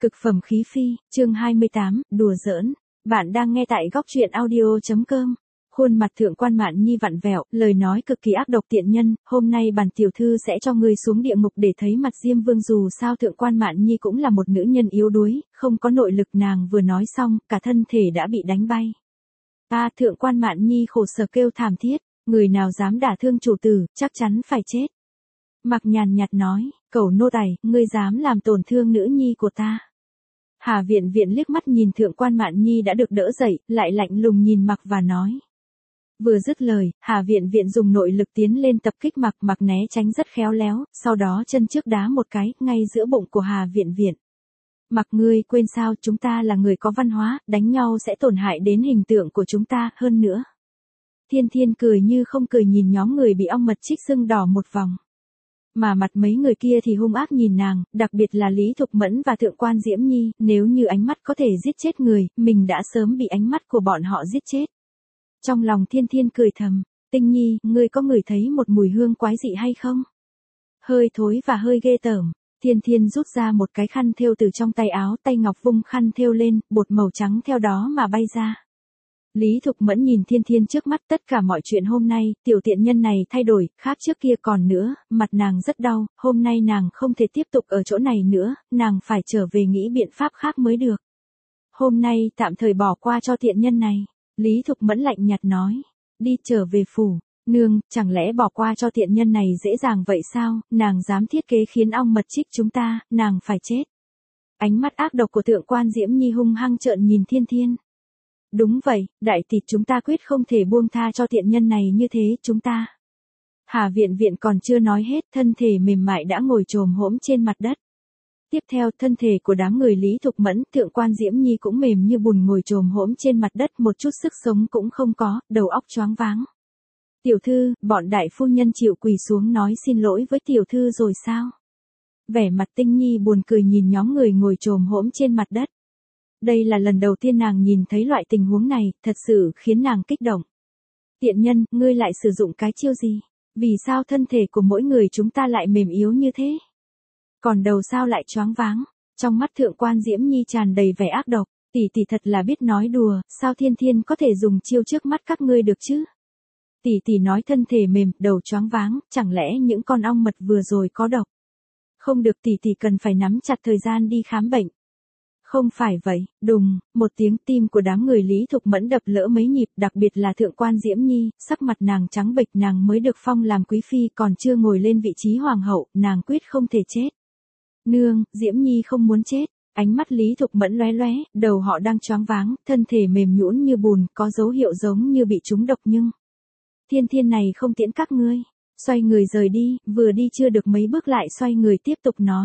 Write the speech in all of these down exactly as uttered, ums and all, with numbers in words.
Cực phẩm khí phi, chương hai mươi tám, đùa giỡn. Bạn đang nghe tại góc truyện audio chấm com. Khuôn mặt thượng quan Mạn Nhi vặn vẹo, lời nói cực kỳ ác độc tiện nhân, hôm nay bản tiểu thư sẽ cho ngươi xuống địa ngục để thấy mặt Diêm Vương. Dù sao thượng quan Mạn Nhi cũng là một nữ nhân yếu đuối, không có nội lực. Nàng vừa nói xong, cả thân thể đã bị đánh bay. Ta thượng quan Mạn Nhi khổ sở kêu thảm thiết, người nào dám đả thương chủ tử, chắc chắn phải chết. Mặc nhàn nhạt nói, cẩu nô tài, ngươi dám làm tổn thương nữ nhi của ta. Hà Viện Viện liếc mắt nhìn thượng quan Mạn Nhi đã được đỡ dậy, lại lạnh lùng nhìn Mặc và nói. Vừa dứt lời, Hà Viện Viện dùng nội lực tiến lên tập kích Mặc. Mặc né tránh rất khéo léo, sau đó chân trước đá một cái, ngay giữa bụng của Hà Viện Viện. Mặc, ngươi quên sao, chúng ta là người có văn hóa, đánh nhau sẽ tổn hại đến hình tượng của chúng ta, hơn nữa. Thiên Thiên cười như không cười nhìn nhóm người bị ong mật chích sưng đỏ một vòng. Mà mặt mấy người kia thì hung ác nhìn nàng, đặc biệt là Lý Thục Mẫn và thượng quan Diễm Nhi, nếu như ánh mắt có thể giết chết người, mình đã sớm bị ánh mắt của bọn họ giết chết. Trong lòng Thiên Thiên cười thầm, Tinh Nhi, ngươi có ngửi thấy một mùi hương quái dị hay không? Hơi thối và hơi ghê tởm. Thiên Thiên rút ra một cái khăn thêu từ trong tay áo, tay ngọc vung khăn thêu lên, bột màu trắng theo đó mà bay ra. Lý Thục Mẫn nhìn Thiên Thiên trước mắt, tất cả mọi chuyện hôm nay, tiểu tiện nhân này thay đổi, khác trước kia. Còn nữa, mặt nàng rất đau, hôm nay nàng không thể tiếp tục ở chỗ này nữa, nàng phải trở về nghĩ biện pháp khác mới được. Hôm nay tạm thời bỏ qua cho tiện nhân này, Lý Thục Mẫn lạnh nhạt nói, đi trở về phủ. Nương, chẳng lẽ bỏ qua cho tiện nhân này dễ dàng vậy sao, nàng dám thiết kế khiến ong mật chích chúng ta, nàng phải chết. Ánh mắt ác độc của thượng quan Diễm Nhi hung hăng trợn nhìn Thiên Thiên. Đúng vậy, đại tỷ, chúng ta quyết không thể buông tha cho tiện nhân này như thế, chúng ta. Hà Viện Viện còn chưa nói hết, thân thể mềm mại đã ngồi chồm hổm trên mặt đất. Tiếp theo, thân thể của đám người Lý Thục Mẫn, thượng quan Diễm Nhi cũng mềm như bùn ngồi chồm hổm trên mặt đất, một chút sức sống cũng không có, đầu óc choáng váng. Tiểu thư, bọn đại phu nhân chịu quỳ xuống nói xin lỗi với tiểu thư rồi sao? Vẻ mặt Tinh Nhi buồn cười nhìn nhóm người ngồi chồm hổm trên mặt đất. Đây là lần đầu tiên nàng nhìn thấy loại tình huống này, thật sự khiến nàng kích động. Tiện nhân, ngươi lại sử dụng cái chiêu gì? Vì sao thân thể của mỗi người chúng ta lại mềm yếu như thế? Còn đầu sao lại choáng váng? Trong mắt thượng quan Diễm Nhi tràn đầy vẻ ác độc, tỷ tỷ thật là biết nói đùa, sao Thiên Thiên có thể dùng chiêu trước mắt các ngươi được chứ? Tỷ tỷ nói thân thể mềm, đầu choáng váng, chẳng lẽ những con ong mật vừa rồi có độc? Không được, tỷ tỷ cần phải nắm chặt thời gian đi khám bệnh. Không phải vậy, đùng, một tiếng, tim của đám người Lý Thục Mẫn đập lỡ mấy nhịp, đặc biệt là thượng quan Diễm Nhi, sắc mặt nàng trắng bệch. Nàng mới được phong làm quý phi, còn chưa ngồi lên vị trí hoàng hậu, nàng quyết không thể chết. Nương, Diễm Nhi không muốn chết. Ánh mắt Lý Thục Mẫn lóe lóe, đầu họ đang choáng váng, thân thể mềm nhũn như bùn, có dấu hiệu giống như bị trúng độc nhưng... Thiên Thiên này không tiễn các ngươi. Xoay người rời đi, vừa đi chưa được mấy bước lại xoay người tiếp tục nói.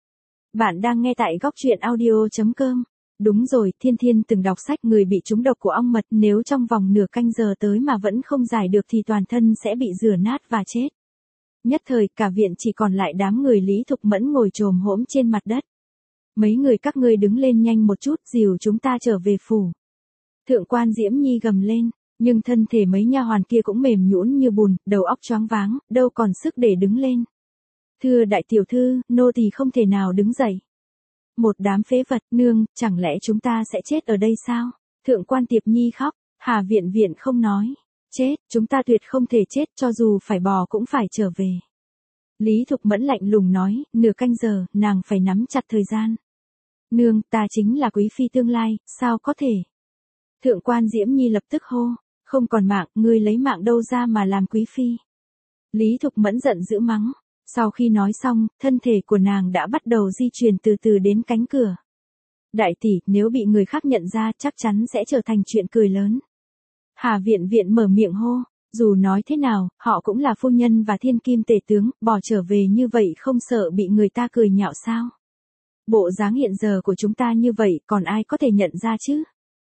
Bạn đang nghe tại góc truyện audio chấm com. Đúng rồi, Thiên Thiên từng đọc sách người bị trúng độc của ong mật, nếu trong vòng nửa canh giờ tới mà vẫn không giải được thì toàn thân sẽ bị rửa nát và chết. Nhất thời, cả viện chỉ còn lại đám người Lý Thục Mẫn ngồi chồm hổm trên mặt đất. Mấy người các ngươi đứng lên nhanh một chút, dìu chúng ta trở về phủ. Thượng quan Diễm Nhi gầm lên, nhưng thân thể mấy nha hoàn kia cũng mềm nhũn như bùn, đầu óc choáng váng, đâu còn sức để đứng lên. Thưa đại tiểu thư, nô tỳ không thể nào đứng dậy. Một đám phế vật, nương, chẳng lẽ chúng ta sẽ chết ở đây sao? Thượng quan Tiệp Nhi khóc, Hà Viện Viện không nói. Chết, chúng ta tuyệt không thể chết, cho dù phải bò cũng phải trở về. Lý Thục Mẫn lạnh lùng nói, nửa canh giờ, nàng phải nắm chặt thời gian. Nương, ta chính là quý phi tương lai, sao có thể? Thượng quan Diễm Nhi lập tức hô, không còn mạng, ngươi lấy mạng đâu ra mà làm quý phi? Lý Thục Mẫn giận dữ mắng. Sau khi nói xong, thân thể của nàng đã bắt đầu di chuyển từ từ đến cánh cửa. Đại tỷ, nếu bị người khác nhận ra chắc chắn sẽ trở thành chuyện cười lớn. Hà Viện Viện mở miệng hô, dù nói thế nào, họ cũng là phu nhân và thiên kim tể tướng, bỏ trở về như vậy không sợ bị người ta cười nhạo sao? Bộ dáng hiện giờ của chúng ta như vậy còn ai có thể nhận ra chứ?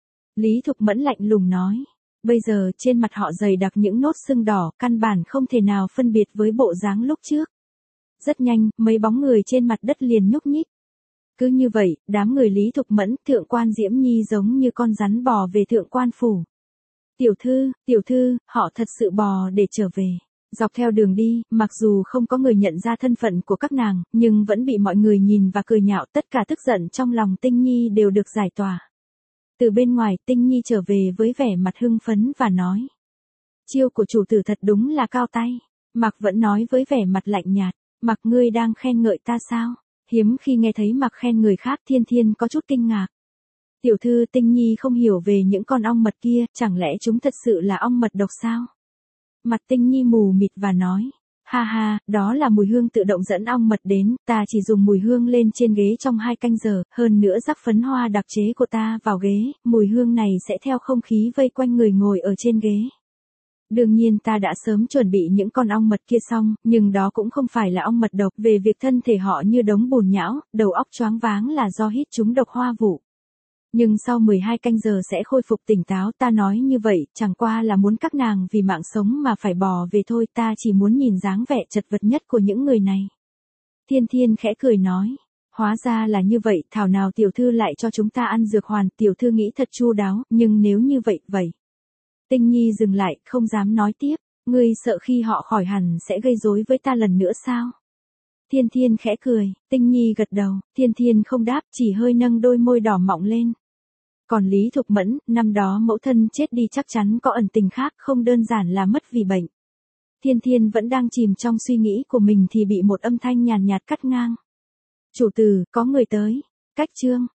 Lý Thục Mẫn lạnh lùng nói. Bây giờ trên mặt họ dày đặc những nốt sưng đỏ, căn bản không thể nào phân biệt với bộ dáng lúc trước. Rất nhanh, mấy bóng người trên mặt đất liền nhúc nhích. Cứ như vậy, đám người Lý Thục Mẫn, thượng quan Diễm Nhi giống như con rắn bò về thượng quan phủ. Tiểu thư, tiểu thư, họ thật sự bò để trở về. Dọc theo đường đi, mặc dù không có người nhận ra thân phận của các nàng, nhưng vẫn bị mọi người nhìn và cười nhạo, tất cả tức giận trong lòng Tinh Nhi đều được giải tỏa. Từ bên ngoài, Tinh Nhi trở về với vẻ mặt hưng phấn và nói. Chiêu của chủ tử thật đúng là cao tay. Mạc vẫn nói với vẻ mặt lạnh nhạt. Mạc, ngươi đang khen ngợi ta sao? Hiếm khi nghe thấy Mạc khen người khác. Thiên Thiên có chút kinh ngạc. Tiểu thư, Tinh Nhi không hiểu về những con ong mật kia, chẳng lẽ chúng thật sự là ong mật độc sao? Mặt Tinh Nhi mù mịt và nói. Ha ha, đó là mùi hương tự động dẫn ong mật đến, ta chỉ dùng mùi hương lên trên ghế trong hai canh giờ, hơn nữa rắc phấn hoa đặc chế của ta vào ghế, mùi hương này sẽ theo không khí vây quanh người ngồi ở trên ghế. Đương nhiên ta đã sớm chuẩn bị những con ong mật kia xong, nhưng đó cũng không phải là ong mật độc, về việc thân thể họ như đống bùn nhão, đầu óc choáng váng là do hít chúng độc hoa vụ. Nhưng sau mười hai canh giờ sẽ khôi phục tỉnh táo, ta nói như vậy, chẳng qua là muốn các nàng vì mạng sống mà phải bỏ về thôi, ta chỉ muốn nhìn dáng vẻ chật vật nhất của những người này. Thiên Thiên khẽ cười nói, hóa ra là như vậy, thảo nào tiểu thư lại cho chúng ta ăn dược hoàn, tiểu thư nghĩ thật chu đáo, nhưng nếu như vậy, vậy. Tinh Nhi dừng lại, không dám nói tiếp, ngươi sợ khi họ khỏi hẳn sẽ gây rối với ta lần nữa sao? Thiên Thiên khẽ cười, Tinh Nhi gật đầu, Thiên Thiên không đáp, chỉ hơi nâng đôi môi đỏ mọng lên. Còn Lý Thục Mẫn, năm đó mẫu thân chết đi chắc chắn có ẩn tình khác, không đơn giản là mất vì bệnh. Thiên Thiên vẫn đang chìm trong suy nghĩ của mình thì bị một âm thanh nhàn nhạt cắt ngang. Chủ tử, có người tới. Cách chương.